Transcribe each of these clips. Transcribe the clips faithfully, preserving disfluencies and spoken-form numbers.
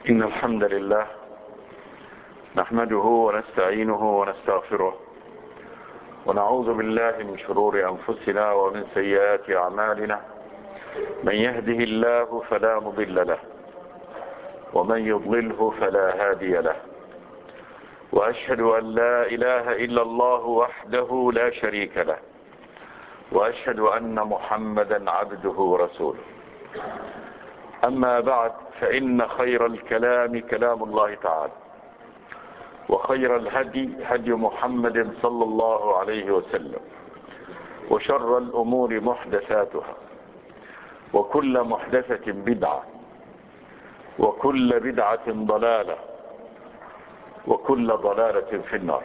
إن الحمد لله نحمده ونستعينه ونستغفره ونعوذ بالله من شرور أنفسنا ومن سيئات أعمالنا. من يهده الله فلا مضل له ومن يضلله فلا هادي له، وأشهد أن لا إله إلا الله وحده لا شريك له، وأشهد أن محمدا عبده ورسوله. أما بعد، فإن خير الكلام كلام الله تعالى، وخير الهدي هدي محمد صلى الله عليه وسلم، وشر الأمور محدثاتها، وكل محدثة بدعة، وكل بدعة ضلالة، وكل ضلالة في النار.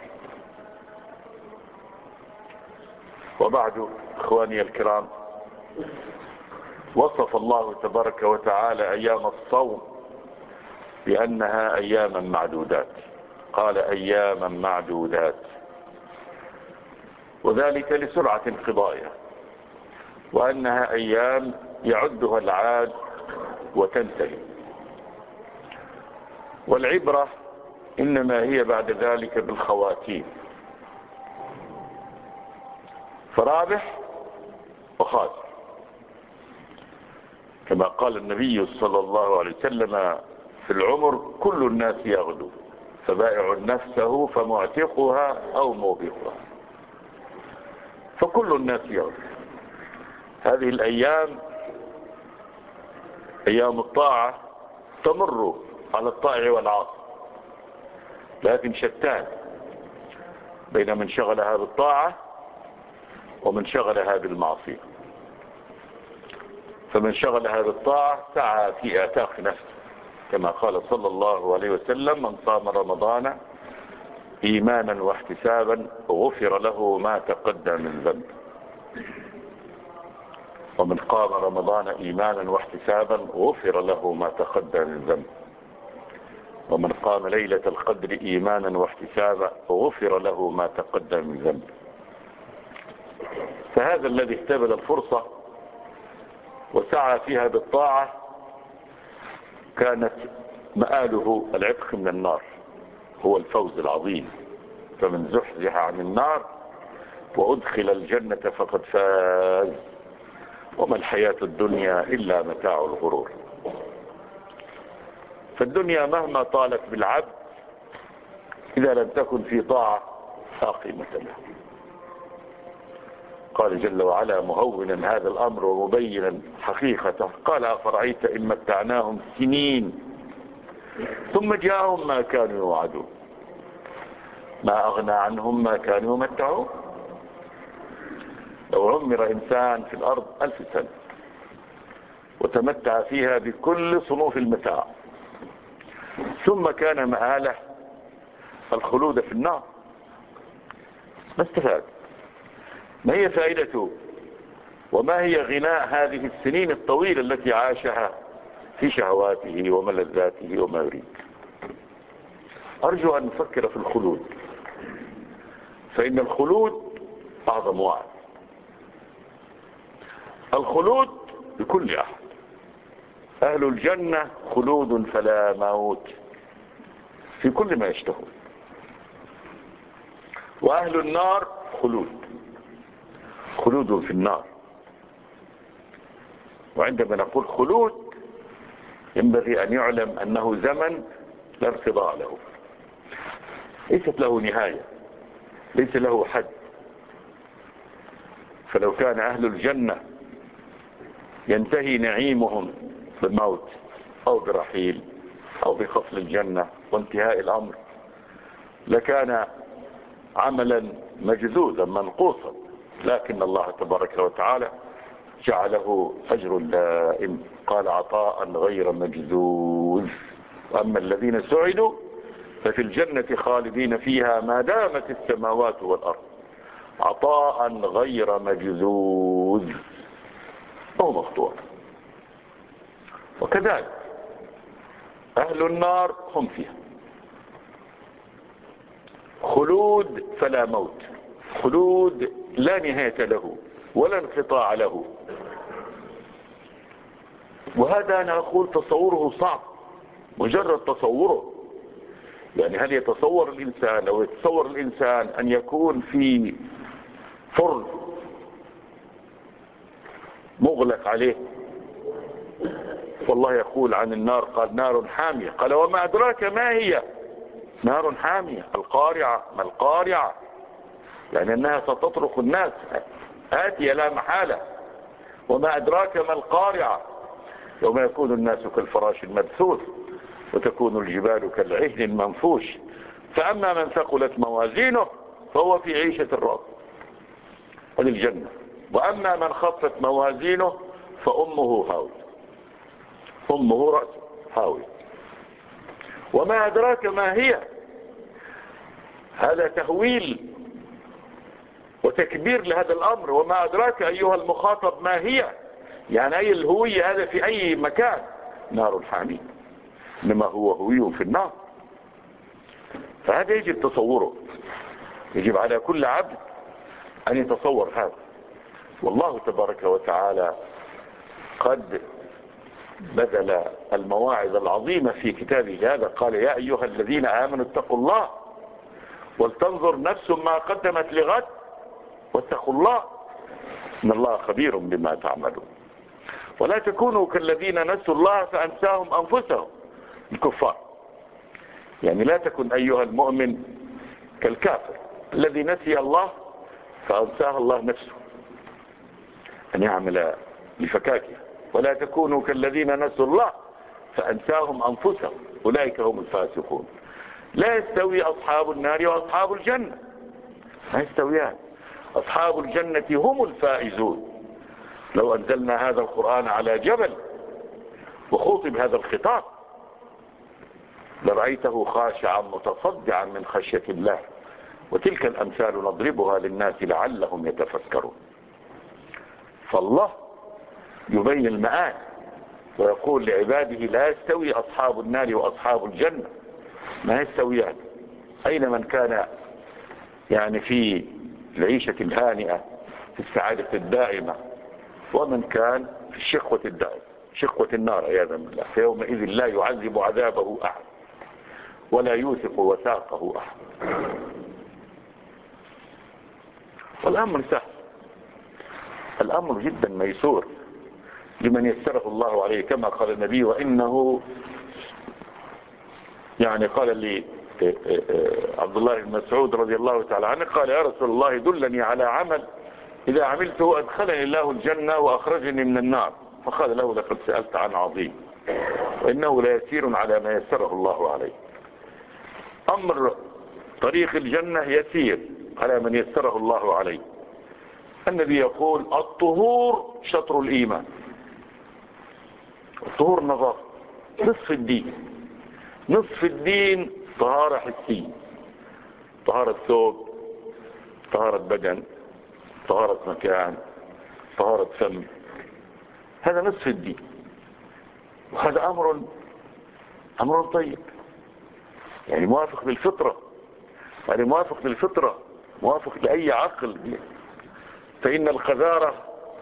وبعد، إخواني الكرام، وصف الله تبارك وتعالى أيام الصوم بأنها أياما معدودات. قال أياما معدودات، وذلك لسرعة انقضائها، وأنها أيام يعدها العاد وتنتهي، والعبرة إنما هي بعد ذلك بالخواتيم، فرابح وخاسر، كما قال النبي صلى الله عليه وسلم: في العمر كل الناس يغدو، فبائع نفسه فمعتقها أو موبقها. فكل الناس يغدو. هذه الأيام أيام الطاعة تمر على الطائع والعاصي، لكن شتان بين من شغلها بالطاعة ومن شغلها بالمعصية. فمن شغلها بالطاعة سعى في آتاق نفسه، كما قال صلى الله عليه وسلم: من صام رمضان إيمانا واحتسابا غفر له ما تقدم من ذنب. ومن قام رمضان إيمانا واحتسابا غفر له ما تقدم من ذنب. ومن قام ليلة القدر إيمانا واحتسابا غفر له ما تقدم من ذنب. فهذا الذي اهتبل الفرصة وسعى فيها بالطاعة كانت مآله العتق من النار، هو الفوز العظيم. فمن زحزح عن النار وأدخل الجنة فقد فاز، وما الحياة الدنيا إلا متاع الغرور. فالدنيا مهما طالت بالعبد إذا لم تكن في طاعة لا قيمة له. قال جل وعلا مهونا هذا الأمر ومبينا حقيقته: قال: أفرأيت إن متعناهم سنين ثم جاءهم ما كانوا يوعدون ما أغنى عنهم ما كانوا يمتعون. لو عمر إنسان في الأرض ألف سنة وتمتع فيها بكل صنوف المتاع، ثم كان مآله الخلود في النار، ما استفاد؟ ما هي فائدته؟ وما هي غناء هذه السنين الطويلة التي عاشها في شهواته وملذاته وما يريد؟ أرجو أن نفكر في الخلود، فإن الخلود أعظم وعد. الخلود لكل أحد. أهل الجنة خلود فلا موت في كل ما يشتهون، وأهل النار خلود خلود في النار. وعندما نقول خلود ينبغي أن يعلم أنه زمن لا انقضاء له، ليست له نهاية، ليس له حد. فلو كان أهل الجنة ينتهي نعيمهم بالموت أو برحيل أو بخصل الجنة وانتهاء الأمر، لكان عملا مجزوزا منقوصا، لكن الله تبارك وتعالى جعله أجر دائم. قال: عطاء غير مجزوز. وأما الذين سعدوا ففي الجنة خالدين فيها ما دامت السماوات والأرض، عطاء غير مجزوز أو مقطوع. وكذلك أهل النار هم فيها خلود فلا موت، خلود لا نهاية له ولا انقطاع له. وهذا أنا أقول تصوره صعب، مجرد تصوره. يعني هل يتصور الإنسان أو يتصور الإنسان أن يكون في فرن مغلق عليه؟ والله يقول عن النار قال نار حامية، قال وما أدراك ما هي نار حامية، القارعة. ما القارعة؟ يعني أنها ستطرق الناس، آتية لا محالة. وما أدراك ما القارعة، يوم يكون الناس كالفراش المبثوث وتكون الجبال كالعهن المنفوش، فأما من ثقلت موازينه فهو في عيشة راضية، هذه الجنة. وأما من خفت موازينه فأمه هاوية، أمه رأسه هاوية. وما أدراك ما هي، هذا تهويل وتكبير لهذا الأمر. وما أدراك أيها المخاطب ما هي، يعني أي الهوية هذا في أي مكان. نار حامية، إنما هو هوي في النار. فهذا يجب تصوره، يجب على كل عبد أن يتصور هذا. والله تبارك وتعالى قد بذل المواعظ العظيمة في كتابه هذا، قال يا أيها الذين آمنوا اتقوا الله ولتنظر نفس ما قدمت لغد واتقوا الله إن الله خبير بما تعملون. ولا تكونوا كالذين نسوا الله فأنساهم أنفسهم، الكفار. يعني لا تكن أيها المؤمن كالكافر الذي نسي الله فأنساه الله نفسه أن يعمل لفكاكه. ولا تكونوا كالذين نسوا الله فأنساهم أنفسهم أولئك هم الفاسقون. لا يستوي أصحاب النار وأصحاب الجنة، ما يستويان. أصحاب الجنة هم الفائزون. لو أنزلنا هذا القرآن على جبل وخوطب هذا الخطاب لرأيته خاشعا متصدعا من خشية الله. وتلك الأمثال نضربها للناس لعلهم يتفكرون. فالله يبين المآل ويقول لعباده لا يستوي أصحاب النار وأصحاب الجنة، ما يستويان. أين من كان يعني في العيشة الهانئة في السعادة الدائمة، ومن كان في الشقوة الدائمة، شقوة النار عياذا بالله. فيومئذ لا يعذب عذابه أحد ولا يوثق وثاقه أحد. والأمر سهل، الأمر جدا ميسور لمن يسره الله عليه، كما قال النبي. وإنه يعني قال لي عبد الله بن مسعود رضي الله تعالى عنه، قال يا رسول الله دلني على عمل إذا عملته أدخلني الله الجنة وأخرجني من النار. فقال له لقد سألت عن عظيم وإنه ليسير على ما يسره الله عليه. أمر طريق الجنة يسير على من يسره الله عليه. النبي يقول الطهور شطر الإيمان. الطهور نظافة، نصف الدين. نصف الدين طهارة حسية، طهارة ثوب، طهارة بدن، طهارة مكان، طهارة فم. هذا نصف الدين. وهذا أمر أمر طيب، يعني موافق للفطرة، يعني موافق للفطرة، موافق لأي عقل. فإن القذارة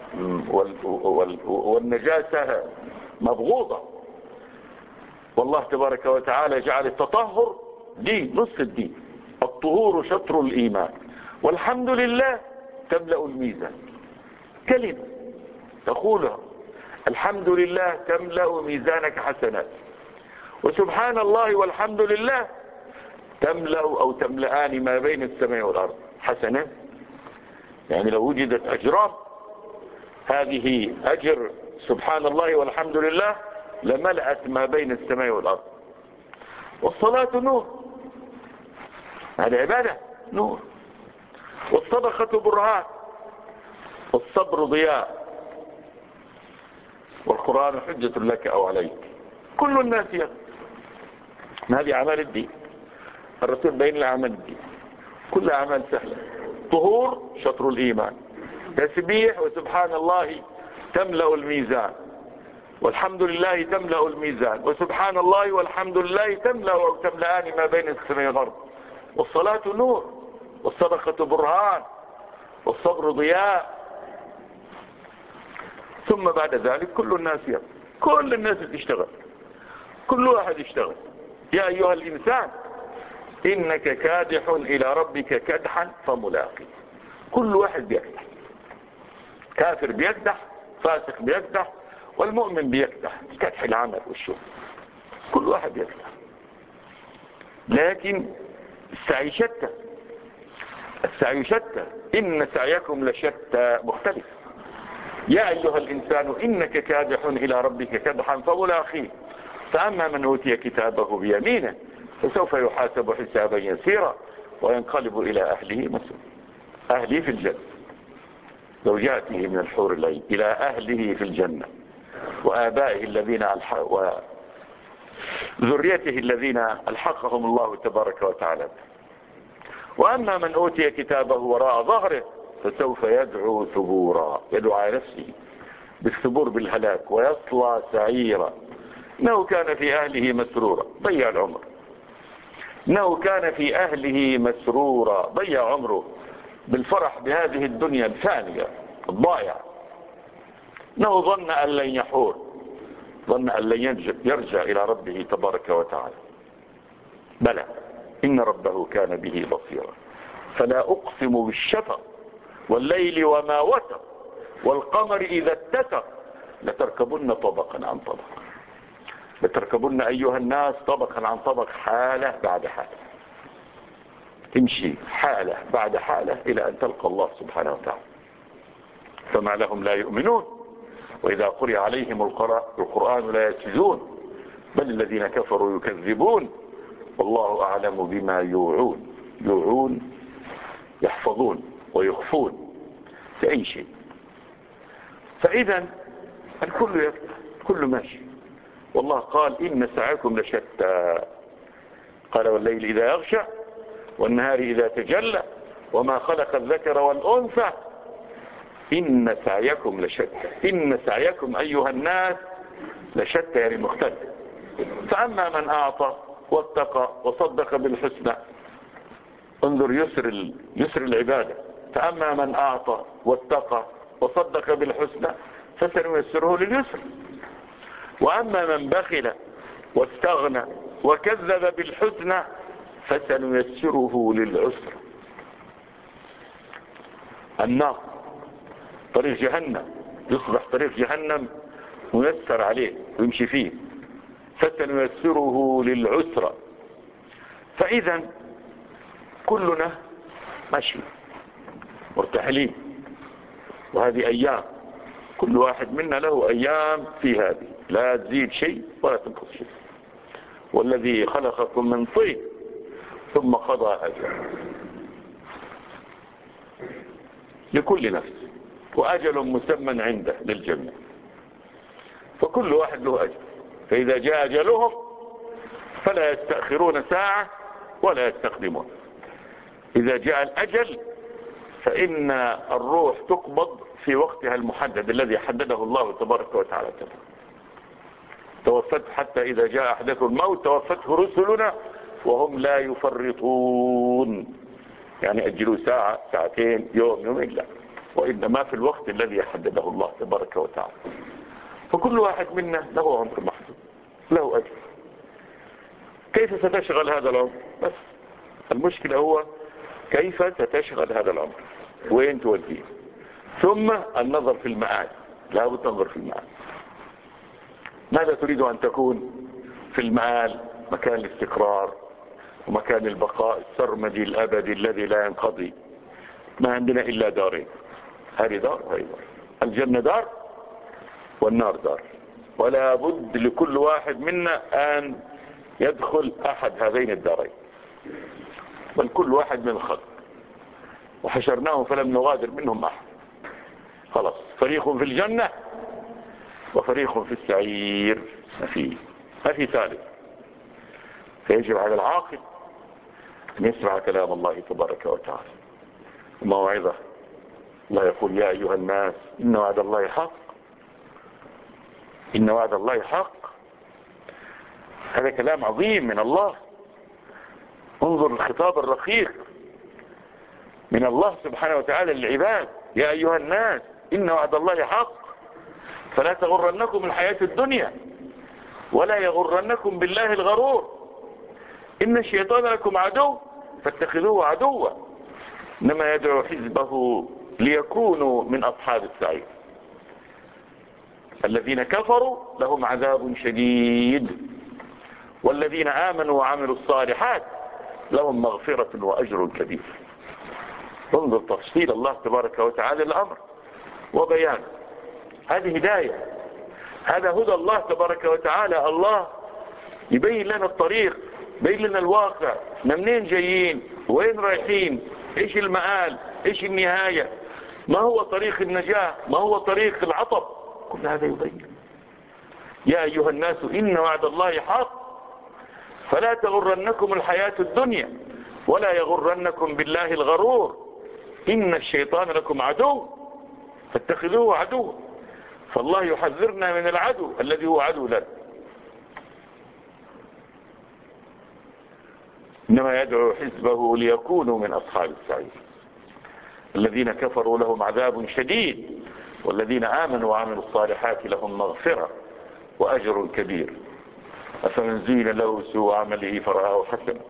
والنجاسة مبغوضة، والله تبارك وتعالى جعل التطهر دين، نصف الدين. الطهور شطر الإيمان والحمد لله تملأ الميزان. كلمة تقولها الحمد لله تملأ ميزانك حسنات، وسبحان الله والحمد لله تملأ أو تملأان ما بين السماء والأرض حسنات. يعني لو وجدت أجرام، هذه أجر سبحان الله والحمد لله لملأت ما بين السماء والأرض. والصلاة نور، هذه عبادة نور. والصدقة برهان، والصبر ضياء، والقرآن حجة لك أو عليك. كل الناس يقول هذه أعمال الدين، الرسول بين الأعمال الدين كل أعمال سهلة. طهور شطر الإيمان، تسبيح وسبحان الله تملأ الميزان، والحمد لله تملأ الميزان، وسبحان الله والحمد لله تملأ أو تملأان ما بين السماء والأرض. والصلاة نور، والصدقة برهان، والصبر ضياء. ثم بعد ذلك كل الناس يقول، كل الناس تشتغل. كل واحد يشتغل. يا أيها الإنسان إنك كادح إلى ربك كدحا فملاقي. كل واحد بيكدح، كافر بيكدح، فاسق بيكدح، والمؤمن بيكدح، كدح العمل والشغل، كل واحد يكدح. لكن السعي شتى، السعي شتى، إن سعيكم لشتى، مختلف. يا أيها الإنسان إنك كادح إلى ربك كدحا فملاقيه، فأما من أوتي كتابه بيمينه فسوف يحاسب حسابا يسيرا وينقلب إلى أهله مسرورا. أهله في الجنة، زوجاته من الحور العين، إلى أهله في الجنة، وآبائه الذين ألحق وذريته الذين ألحقهم الله تبارك وتعالى. وأما من أوتي كتابه وراء ظهره فسوف يدعو ثبورا، يدعو على نفسه بالثبور بالهلاك، ويصلى سعيرا، إنه كان في أهله مسرورا، ضيع العمر. إنه كان في أهله مسرورا، ضيع عمره بالفرح بهذه الدنيا الفانية الضائعة. إنه ظن أن لن يحور، ظن أن لن يرجع إلى ربه تبارك وتعالى. بلى إن ربه كان به بصيرا. فلا أقسم بالشفق والليل وما وتر والقمر إذا اتسق لتركبن طبقا عن طبق، لتركبن أيها الناس طبقا عن طبق، حالة بعد حالة، تمشي حالة بعد حالة إلى أن تلقى الله سبحانه وتعالى. فما لهم لا يؤمنون وإذا قرئ عليهم القرآن لا يسجدون بل الذين كفروا يكذبون والله أعلم بما يوعون. يوعون يحفظون ويخفون في أي شيء. فإذا الكل يفتح، الكل ماشي. والله قال إن سعيكم لشتى، قال والليل إذا يغشى والنهار إذا تجلى وما خلق الذكر والأنثى إن سعيكم لشتى. إن سعيكم أيها الناس لشتى، يعني مختلف. فأما من أعطى واتقى وصدق بالحسنى، انظر يسر يسر العبادة. فأما من أعطى واتقى وصدق بالحسنى فسنيسره لليسر. وأما من بخل واستغنى وكذب بالحسنى فسنيسره للعسر. النار طريق جهنم، يصبح طريق جهنم ميسر عليه ويمشي فيه، فسنيسره للعسر. فإذا كلنا ماشي مرتحلين، وهذه أيام كل واحد منا له أيام في هذه، لا تزيد شيء ولا تنقص شيء. والذي خلقكم من طين ثم قضى أجل لكل نفس وأجل مسمى عنده للجميع، فكل واحد له أجل. فإذا جاء أجلهم فلا يستأخرون ساعة ولا يستقدمون. إذا جاء الأجل فإن الروح تقبض في وقتها المحدد الذي حدده الله تبارك وتعالى. توفت حتى إذا جاء أحدكم الموت توفته رسلنا وهم لا يفرطون، يعني أجلوا ساعة ساعتين يوم يومين، لا، وإنما في الوقت الذي حدده الله تبارك وتعالى. فكل واحد منا له عمر محدود، له أجل. كيف ستشغل هذا العمر؟ بس المشكلة هو كيف ستشغل هذا العمر، وين توديه. ثم النظر في المآل، لا بد تنظر في المآل. ماذا تريد أن تكون في المآل؟ مكان الاستقرار ومكان البقاء السرمدي الأبدي الذي لا ينقضي. ما عندنا إلا دارين، هذه دار وهذه دار. الجنة دار والنار دار، ولا بد لكل واحد منا أن يدخل أحد هذين الدارين، بل كل واحد من الخلق وحشرناهم فلم نغادر منهم أحد. خلاص، فريق في الجنة وفريق في السعير، ما في ما في ثالث. فيجب على العاقل أن يسمع كلام الله تبارك وتعالى وموعظة. الله يقول يا أيها الناس إن وعد الله حق، إن وعد الله حق. هذا كلام عظيم من الله. انظر الخطاب الرقيق من الله سبحانه وتعالى للعباد. يا أيها الناس إن وعد الله حق فلا تغرنكم الحياة الدنيا ولا يغرنكم بالله الغرور إن الشيطان لكم عدو فاتخذوه عدوا إنما يدعو حزبه ليكونوا من أصحاب السعير. الذين كفروا لهم عذاب شديد والذين آمنوا وعملوا الصالحات لهم مغفرة وأجر كبير. انظر تفصيل الله تبارك وتعالى الأمر وبيان. هذه هداية، هذا هدى الله تبارك وتعالى. الله يبين لنا الطريق، يبين لنا الواقع، منين جايين، وين رايحين، ايش المآل، ايش النهاية، ما هو طريق النجاة، ما هو طريق العطب، كل هذا يبين. يا أيها الناس إن وعد الله حق فلا تغرنكم الحياة الدنيا ولا يغرنكم بالله الغرور إن الشيطان لكم عدو فاتخذوه عدو. فالله يحذرنا من العدو الذي هو عدو لنا. إنما يدعو حزبه ليكونوا من أصحاب السعير. الذين كفروا لهم عذاب شديد والذين آمنوا وعملوا الصالحات لهم مغفرة وأجر كبير. أفمن زين له سوء عمله فرآه حسنا.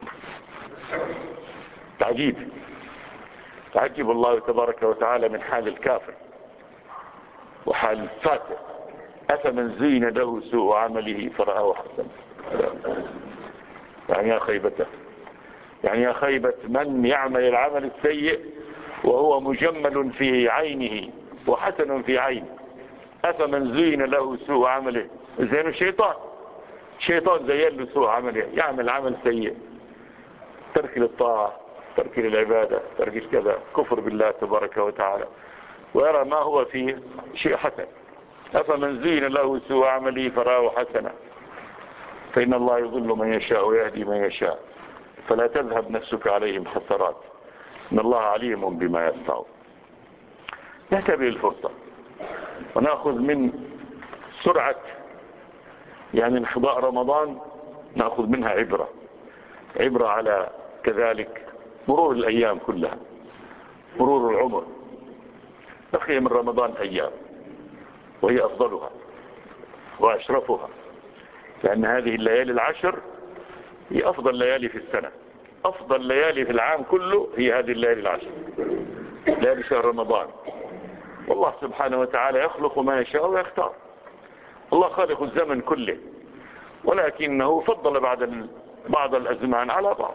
تعجيب، تعجب الله تبارك وتعالى من حال الكافر وحال الفاتح. أفمن زين له سوء عمله فرآه حسنا. يعني يا خيبته، يعني يا خيبة من يعمل العمل السيء وهو مجمل في عينه وحسن في عينه. أفمن زين له سوء عمله، زين الشيطان، الشيطان زين له سوء عمله، يعمل عمل سيء، ترك للطاعة، ترك للعبادة، ترك كذا، كفر بالله تبارك وتعالى، ويرى ما هو فيه شيء حسن. أفمن زين له سوء عمله فرآه حسنا فإن الله يضل من يشاء ويهدي من يشاء فلا تذهب نفسك عليهم حسرات إن الله عليم بما يصنعون. نهتبه الفرصة ونأخذ من سرعة يعني انقضاء رمضان، نأخذ منها عبرة، عبرة على كذلك مرور الأيام كلها، مرور العمر. بقي من رمضان أيام وهي أفضلها وأشرفها، لأن هذه الليالي العشر هي أفضل ليالي في السنة، أفضل ليالي في العام كله هي هذه الليالي العشر، ليالي شهر رمضان. والله سبحانه وتعالى يخلق ما يشاء ويختار. الله خالق الزمن كله، ولكنه فضل بعد بعض الأزمان على بعض.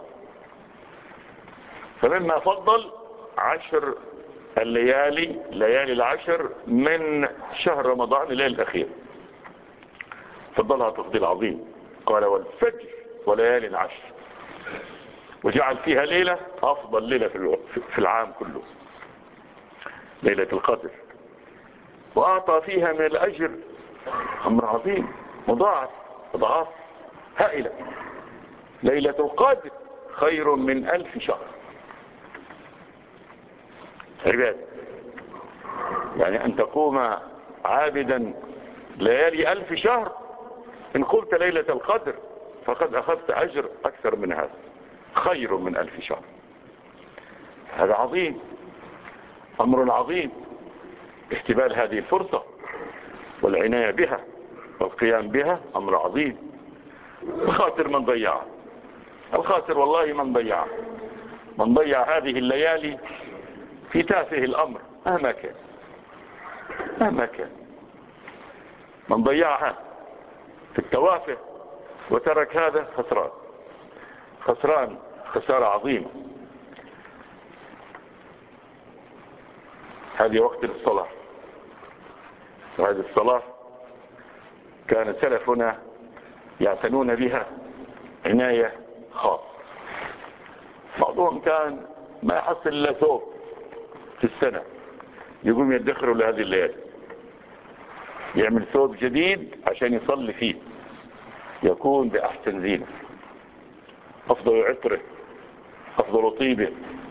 فمما فضل عشر الليالي، ليالي العشر من شهر رمضان الليل الأخير، فضلها تفضيل عظيم. قال والفجر وليالي العشر، وجعل فيها ليلة أفضل ليلة في العام كله، ليلة القدر، وأعطى فيها من الأجر أمر عظيم مضاعف أضعاف هائلة. ليلة القدر خير من ألف شهر عباد، يعني أن تقوم عابدا ليالي ألف شهر، إن قمت ليلة القدر فقد أخذت أجر أكثر من هذا، خير من ألف شهر. هذا عظيم، أمر عظيم. استبال هذه الفرصة والعناية بها والقيام بها أمر عظيم. الخاسر من ضيعها، الخاسر والله من ضيعها، من ضيع هذه الليالي في تافه الأمر مهما كان، مهما كان، من ضيعها في التوافه وترك هذا خسران، خسران خسارة عظيمة. هذه وقت الصلاة، وهذه الصلاة كان سلفنا يعتنون بها عناية خاصة. بعضهم كان ما يحصل إلا ثوب في السنة يقوم يدخروا لهذه الليالي، يعمل ثوب جديد عشان يصلي فيه، يكون بأحسن زينة، أفضل عطره، أفضل طيبه،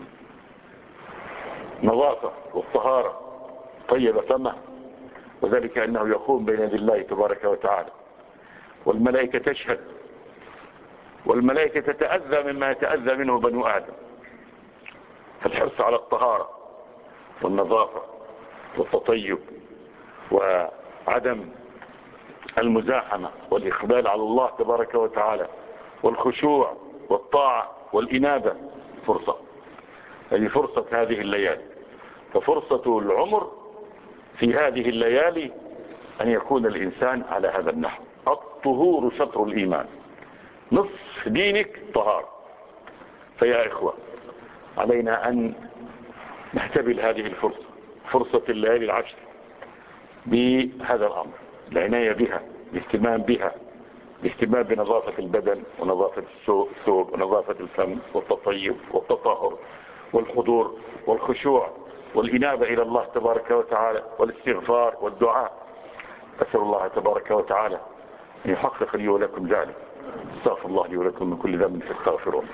نظافة والطهارة، طيب فمه، وذلك أنه يقوم بين يدي الله تبارك وتعالى، والملائكة تشهد، والملائكة تتأذى مما يتأذى منه بنو آدم. فالحرص على الطهارة والنظافة والتطيب وعدم المزاحمة والإقبال على الله تبارك وتعالى والخشوع والطاعة والإنابة فرصة. هذه فرصة هذه الليالي. ففرصة العمر في هذه الليالي أن يكون الإنسان على هذا النحو. الطهور شطر الإيمان، نصف دينك طهار. فيا إخوة، علينا أن نحتبل هذه الفرصة، فرصة الليالي العشر، بهذا الأمر، العناية بها، الاهتمام بها، الاهتمام بنظافة البدن ونظافة الثوب ونظافة الفم والتطيب والتطهر والحضور والخشوع والإنابة إلى الله تبارك وتعالى والاستغفار والدعاء. أسأل الله تبارك وتعالى أن يحقق لي ولكم ذلك. استغفر الله لي ولكم من كل ذنب فاستغفروه.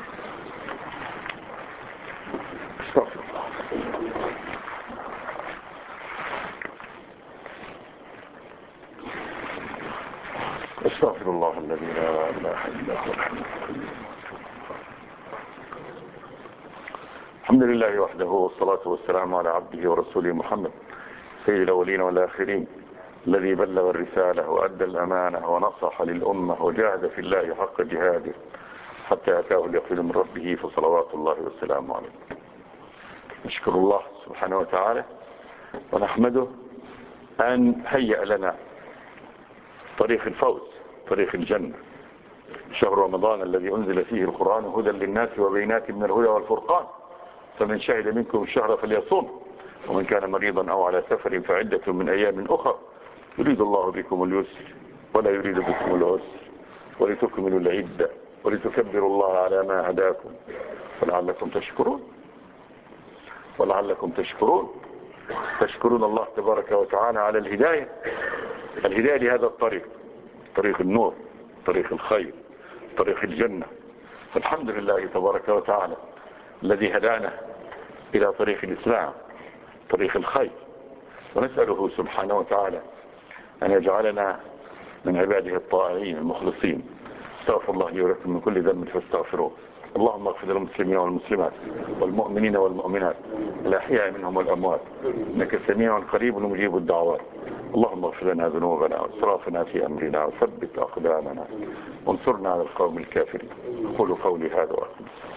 استغفر الله. استغفر الله الذي لا اله الا هو الحي القيوم. الحمد لله وحده والصلاة والسلام على عبده ورسوله محمد سيد الأولين والآخرين، الذي بلغ الرسالة وأدى الأمانة ونصح للأمة وجاهد في الله حق جهاده حتى أتاه اليقين من ربه، فصلوات الله والسلام عليه. نشكر الله سبحانه وتعالى ونحمده أن هيأ لنا طريق الفوز، طريق الجنة، شهر رمضان الذي أنزل فيه القرآن هدى للناس وبينات من الهدى والفرقان، فمن شهد منكم الشهر فليصوم، ومن كان مريضا أو على سفر فعدة من أيام أخر، يريد الله بكم اليسر ولا يريد بكم العسر ولتكملوا العدة ولتكبروا الله على ما هداكم ولعلكم تشكرون ولعلكم تشكرون تشكرون الله تبارك وتعالى على الهداية، الهداية لهذا الطريق، طريق النور، طريق الخير، طريق الجنة. فالحمد لله تبارك وتعالى الذي هدانا إلى طريق الإسلام، طريق الخير، ونسأله سبحانه وتعالى أن يجعلنا من عباده الطائعين المخلصين. استغفر الله لي ولكم من كل ذنب فاستغفروه. اللهم اغفر للمسلمين والمسلمات والمؤمنين والمؤمنات الأحياء منهم والأموات، إنك سميع قريب مجيب الدعوات. اللهم اغفر لنا ذنوبنا واسرافنا في أمرنا وثبت أقدامنا وانصرنا على القوم الكافرين. أقول قولي هذا وأقول